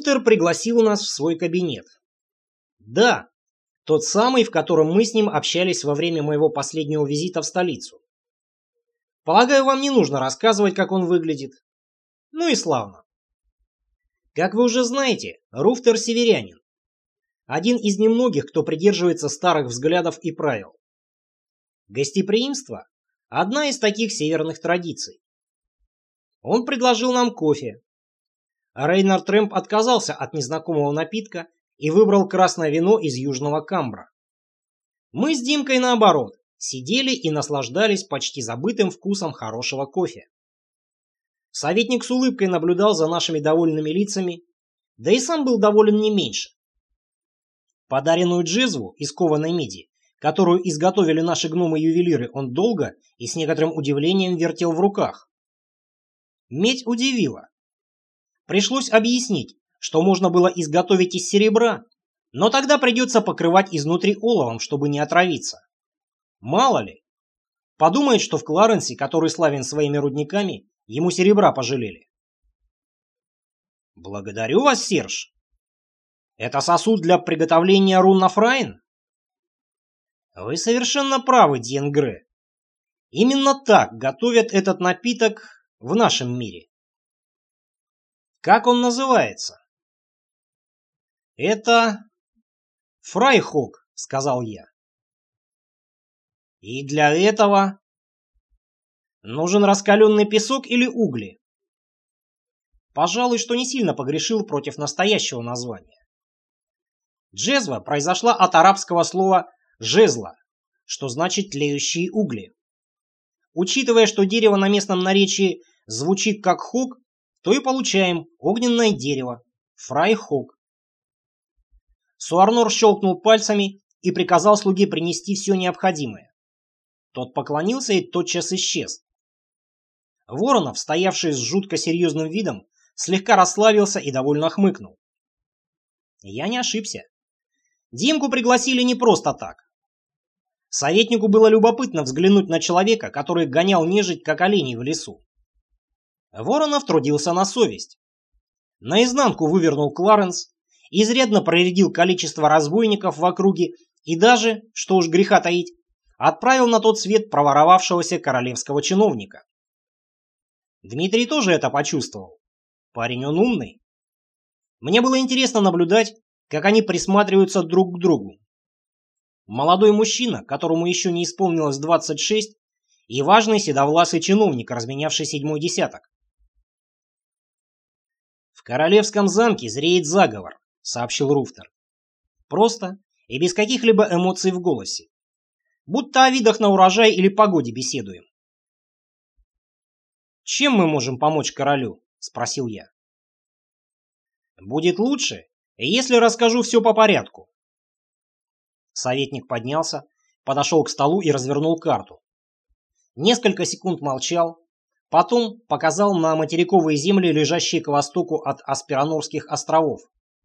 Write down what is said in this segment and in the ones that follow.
Руфтер пригласил нас в свой кабинет. Да, тот самый, в котором мы с ним общались во время моего последнего визита в столицу. Полагаю, вам не нужно рассказывать, как он выглядит. Ну и славно. Как вы уже знаете, Руфтер северянин. Один из немногих, кто придерживается старых взглядов и правил. Гостеприимство – одна из таких северных традиций. Он предложил нам кофе. Рейнар Трэмп отказался от незнакомого напитка и выбрал красное вино из Южного Камбра. Мы с Димкой, наоборот, сидели и наслаждались почти забытым вкусом хорошего кофе. Советник с улыбкой наблюдал за нашими довольными лицами, да и сам был доволен не меньше. Подаренную джезву из кованой меди, которую изготовили наши гномы-ювелиры, он долго и с некоторым удивлением вертел в руках. Медь удивила. Пришлось объяснить, что можно было изготовить из серебра, но тогда придется покрывать изнутри оловом, чтобы не отравиться. Мало ли. Подумает, что в Кларенсе, который славен своими рудниками, ему серебра пожалели. Благодарю вас, Серж. Это сосуд для приготовления рун на Фрайн? Вы совершенно правы, Диенгре. Именно так готовят этот напиток в нашем мире. Как он называется? Это Фрайхок, сказал я. И для этого нужен раскаленный песок или угли? Пожалуй, что не сильно погрешил против настоящего названия. Джезва произошла от арабского слова «жезла», что значит «тлеющие угли». Учитывая, что дерево на местном наречии звучит как хок, то и получаем огненное дерево, фрайхок. Суарнор щелкнул пальцами и приказал слуге принести все необходимое. Тот поклонился и тотчас исчез. Воронов, стоявший с жутко серьезным видом, слегка расслабился и довольно хмыкнул. Я не ошибся. Димку пригласили не просто так. Советнику было любопытно взглянуть на человека, который гонял нежить, как оленей в лесу. Воронов трудился на совесть. Наизнанку вывернул Кларенс, изрядно проредил количество разбойников в округе и даже, что уж греха таить, отправил на тот свет проворовавшегося королевского чиновника. Дмитрий тоже это почувствовал. Парень он умный. Мне было интересно наблюдать, как они присматриваются друг к другу. Молодой мужчина, которому еще не исполнилось 26, и важный седовласый чиновник, разменявший седьмой десяток. «В королевском замке зреет заговор», — сообщил Руфтер. Просто и без каких-либо эмоций в голосе. Будто о видах на урожай или погоде беседуем. «Чем мы можем помочь королю?» — спросил я. «Будет лучше, если расскажу все по порядку». Советник поднялся, подошел к столу и развернул карту. Несколько секунд молчал, потом показал на материковые земли, лежащие к востоку от Аспиранорских островов.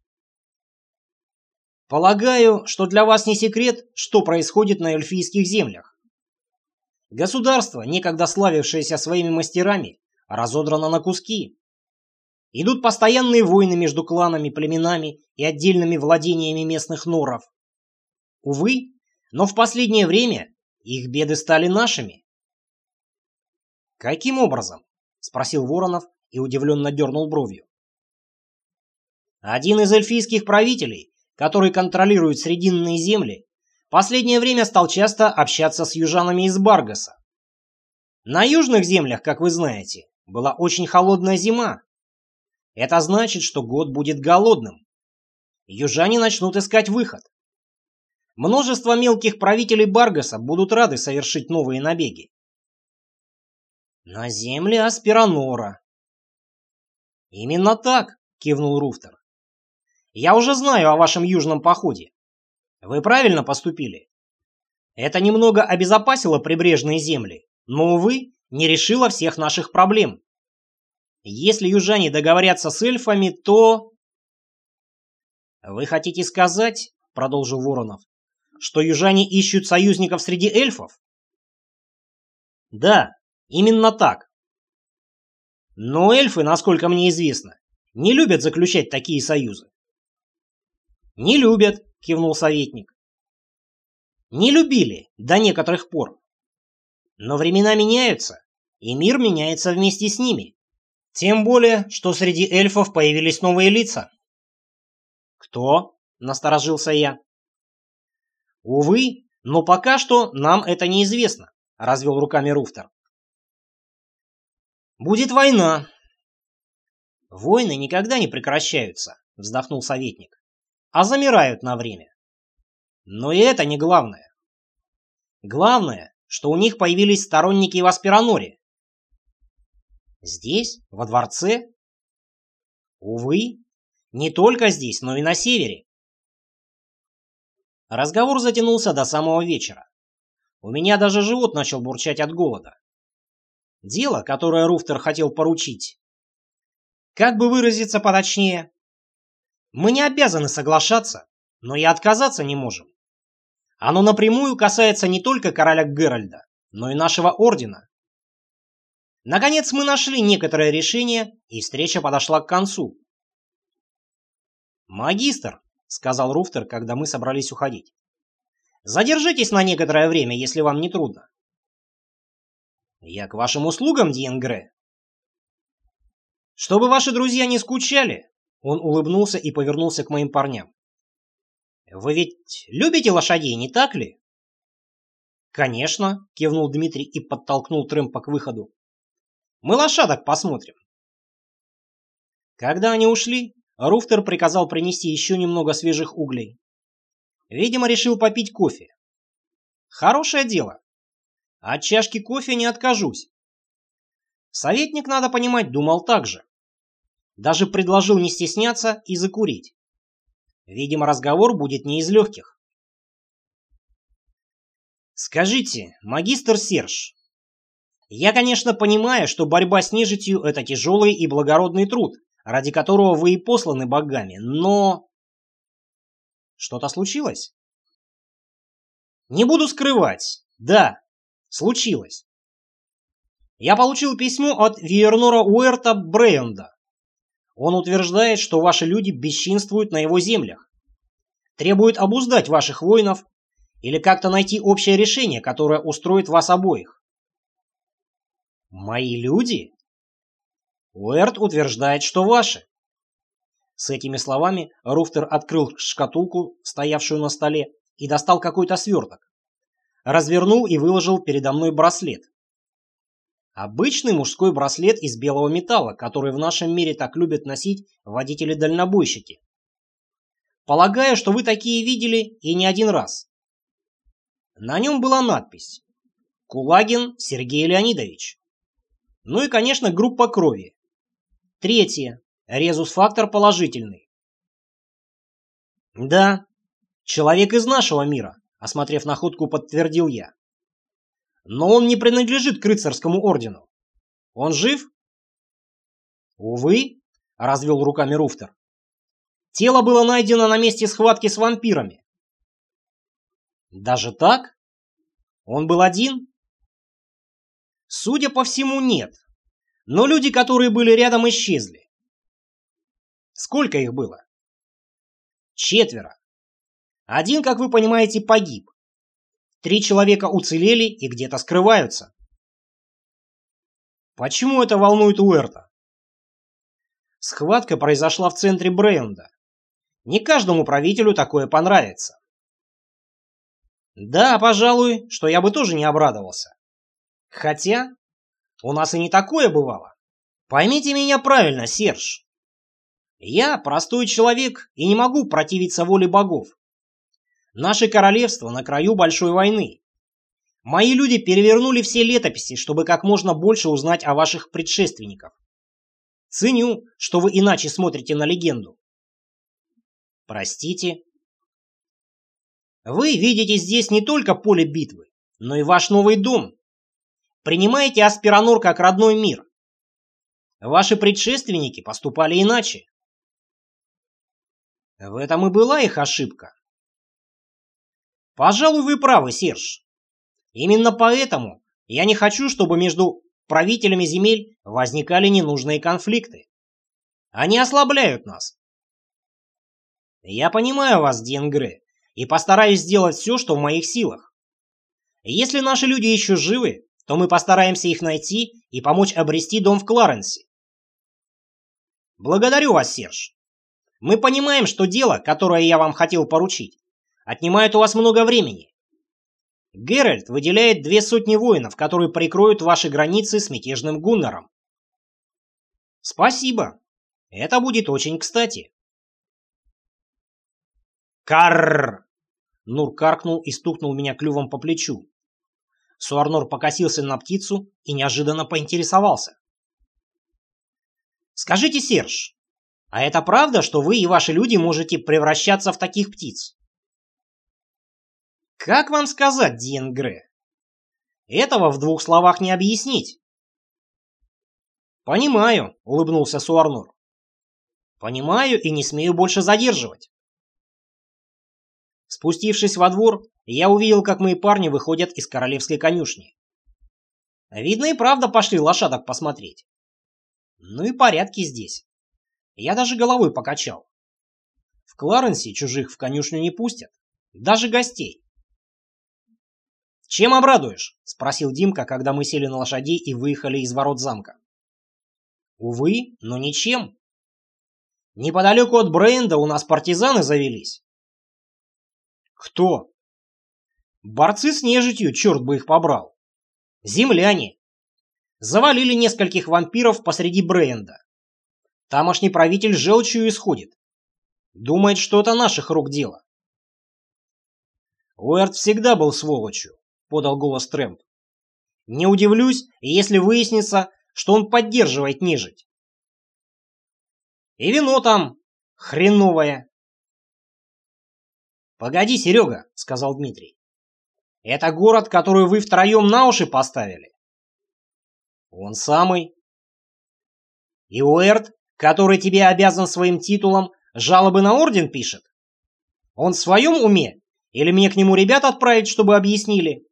«Полагаю, что для вас не секрет, что происходит на эльфийских землях. Государство, некогда славившееся своими мастерами, разодрано на куски. Идут постоянные войны между кланами, племенами и отдельными владениями местных норов. Увы, но в последнее время их беды стали нашими». «Каким образом?» — спросил Воронов и удивленно дернул бровью. «Один из эльфийских правителей, который контролирует Срединные земли, в последнее время стал часто общаться с южанами из Баргаса. На южных землях, как вы знаете, была очень холодная зима. Это значит, что год будет голодным. Южане начнут искать выход. Множество мелких правителей Баргаса будут рады совершить новые набеги. На земли Аспиранора». «Именно так», — кивнул Руфтер. «Я уже знаю о вашем южном походе. Вы правильно поступили. Это немного обезопасило прибрежные земли, но, увы, не решило всех наших проблем. Если южане договорятся с эльфами, то...» «Вы хотите сказать, — продолжил Воронов, — что южане ищут союзников среди эльфов?» «Да, именно так. Но эльфы, насколько мне известно, не любят заключать такие союзы. Не любят, кивнул советник. Не любили до некоторых пор. Но времена меняются, и мир меняется вместе с ними. Тем более, что среди эльфов появились новые лица. Кто? Насторожился я. Увы, но пока что нам это неизвестно, развел руками Руфтер. Будет война. Войны никогда не прекращаются, вздохнул советник, а замирают на время. Но и это не главное. Главное, что у них появились сторонники в Аспиранории. Здесь, во дворце? Увы, не только здесь, но и на севере. Разговор затянулся до самого вечера. У меня даже живот начал бурчать от голода. Дело, которое Руфтер хотел поручить. Как бы выразиться поточнее? Мы не обязаны соглашаться, но и отказаться не можем. Оно напрямую касается не только короля Геральда, но и нашего ордена. Наконец мы нашли некоторое решение, и встреча подошла к концу. «Магистр», — сказал Руфтер, когда мы собрались уходить, — «задержитесь на некоторое время, если вам не трудно». «Я к вашим услугам, Диенгре». «Чтобы ваши друзья не скучали», — он улыбнулся и повернулся к моим парням. «Вы ведь любите лошадей, не так ли?» «Конечно», — кивнул Дмитрий и подтолкнул Трэмпа к выходу. «Мы лошадок посмотрим». Когда они ушли, Руфтер приказал принести еще немного свежих углей. Видимо, решил попить кофе. Хорошее дело. От чашки кофе не откажусь. Советник, надо понимать, думал так же. Даже предложил не стесняться и закурить. Видимо, разговор будет не из легких. Скажите, магистр Серж, я, конечно, понимаю, что борьба с нежитью – это тяжелый и благородный труд, ради которого вы и посланы богами, но... Что-то случилось? Не буду скрывать. Да, случилось. Я получил письмо от Виернора Уэрта Брейонда. Он утверждает, что ваши люди бесчинствуют на его землях. Требует обуздать ваших воинов или как-то найти общее решение, которое устроит вас обоих. Мои люди? Уэрт утверждает, что ваши. С этими словами Руфтер открыл шкатулку, стоявшую на столе, и достал какой-то сверток. Развернул и выложил передо мной браслет. Обычный мужской браслет из белого металла, который в нашем мире так любят носить водители-дальнобойщики. Полагаю, что вы такие видели и не один раз. На нем была надпись «Кулагин Сергей Леонидович». Ну и, конечно, группа крови. Третье. Резус-фактор положительный. Да, человек из нашего мира, осмотрев находку, подтвердил я. Но он не принадлежит к рыцарскому ордену. Он жив? Увы, развел руками Руфтер. Тело было найдено на месте схватки с вампирами. Даже так? Он был один? Судя по всему, нет. Но люди, которые были рядом, исчезли. Сколько их было? 4. Один, как вы понимаете, погиб. 3 человека уцелели и где-то скрываются. Почему это волнует Уэрта? Схватка произошла в центре Брейонда. Не каждому правителю такое понравится. Да, пожалуй, что я бы тоже не обрадовался. Хотя, у нас и не такое бывало. Поймите меня правильно, Серж. Я простой человек и не могу противиться воле богов. Наше королевство на краю большой войны. Мои люди перевернули все летописи, чтобы как можно больше узнать о ваших предшественниках. Ценю, что вы иначе смотрите на легенду. Простите. Вы видите здесь не только поле битвы, но и ваш новый дом. Принимаете Аспиранор как родной мир. Ваши предшественники поступали иначе. В этом и была их ошибка. Пожалуй, вы правы, Серж. Именно поэтому я не хочу, чтобы между правителями земель возникали ненужные конфликты. Они ослабляют нас. Я понимаю вас, Диенгре, и постараюсь сделать все, что в моих силах. Если наши люди еще живы, то мы постараемся их найти и помочь обрести дом в Кларенсе. Благодарю вас, Серж. Мы понимаем, что дело, которое я вам хотел поручить, отнимает у вас много времени. Геральт выделяет 200 воинов, которые прикроют ваши границы с мятежным Гуннаром. Спасибо. Это будет очень кстати. Карр! Нур каркнул и стукнул меня клювом по плечу. Суарнор покосился на птицу и неожиданно поинтересовался. Скажите, Серж, а это правда, что вы и ваши люди можете превращаться в таких птиц? Как вам сказать, Диенгре? Этого в 2 словах не объяснить. Понимаю, улыбнулся Суарнор. Понимаю и не смею больше задерживать. Спустившись во двор, я увидел, как мои парни выходят из королевской конюшни. Видно, и правда пошли лошадок посмотреть. Ну и порядки здесь. Я даже головой покачал. В Кларенсе чужих в конюшню не пустят. Даже гостей. «Чем обрадуешь?» — спросил Димка, когда мы сели на лошадей и выехали из ворот замка. «Увы, но ничем. Неподалеку от Брейнда у нас партизаны завелись». «Кто?» «Борцы с нежитью, черт бы их побрал. Земляне. Завалили нескольких вампиров посреди Брейнда. Тамошний правитель желчью исходит. Думает, что это наших рук дело». «Уэрт всегда был сволочью», — подал голос Трэмп. «Не удивлюсь, если выяснится, что он поддерживает нежить. И вино там хреновое». «Погоди, Серега», — сказал Дмитрий. «Это город, который вы втроем на уши поставили?» «Он самый». «И Уэрт, который тебе обязан своим титулом, жалобы на орден пишет? Он в своем уме? Или мне к нему ребят отправить, чтобы объяснили?»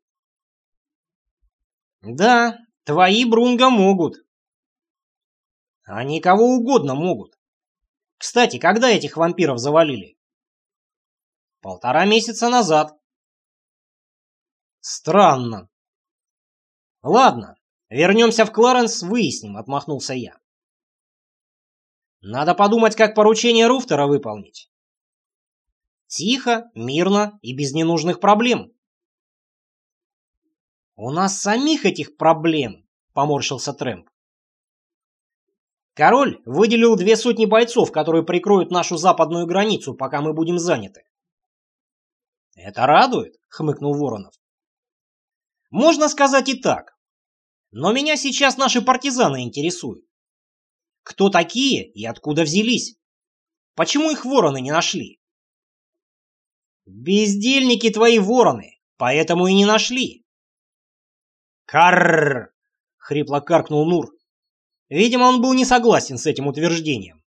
«Да, твои Брунго могут». «Они кого угодно могут. Кстати, когда этих вампиров завалили?» 1,5 месяца назад. Странно. Ладно, вернемся в Кларенс, выясним, отмахнулся я. Надо подумать, как поручение Руфтера выполнить. Тихо, мирно и без ненужных проблем. У нас самих этих проблем, поморщился Трэмп. Король выделил 200 бойцов, которые прикроют нашу западную границу, пока мы будем заняты. «Это радует», — хмыкнул Воронов. «Можно сказать и так. Но меня сейчас наши партизаны интересуют. Кто такие и откуда взялись? Почему их вороны не нашли?» «Бездельники твои вороны, поэтому и не нашли». «Карррр!» — хрипло каркнул Нур. Видимо, он был не согласен с этим утверждением.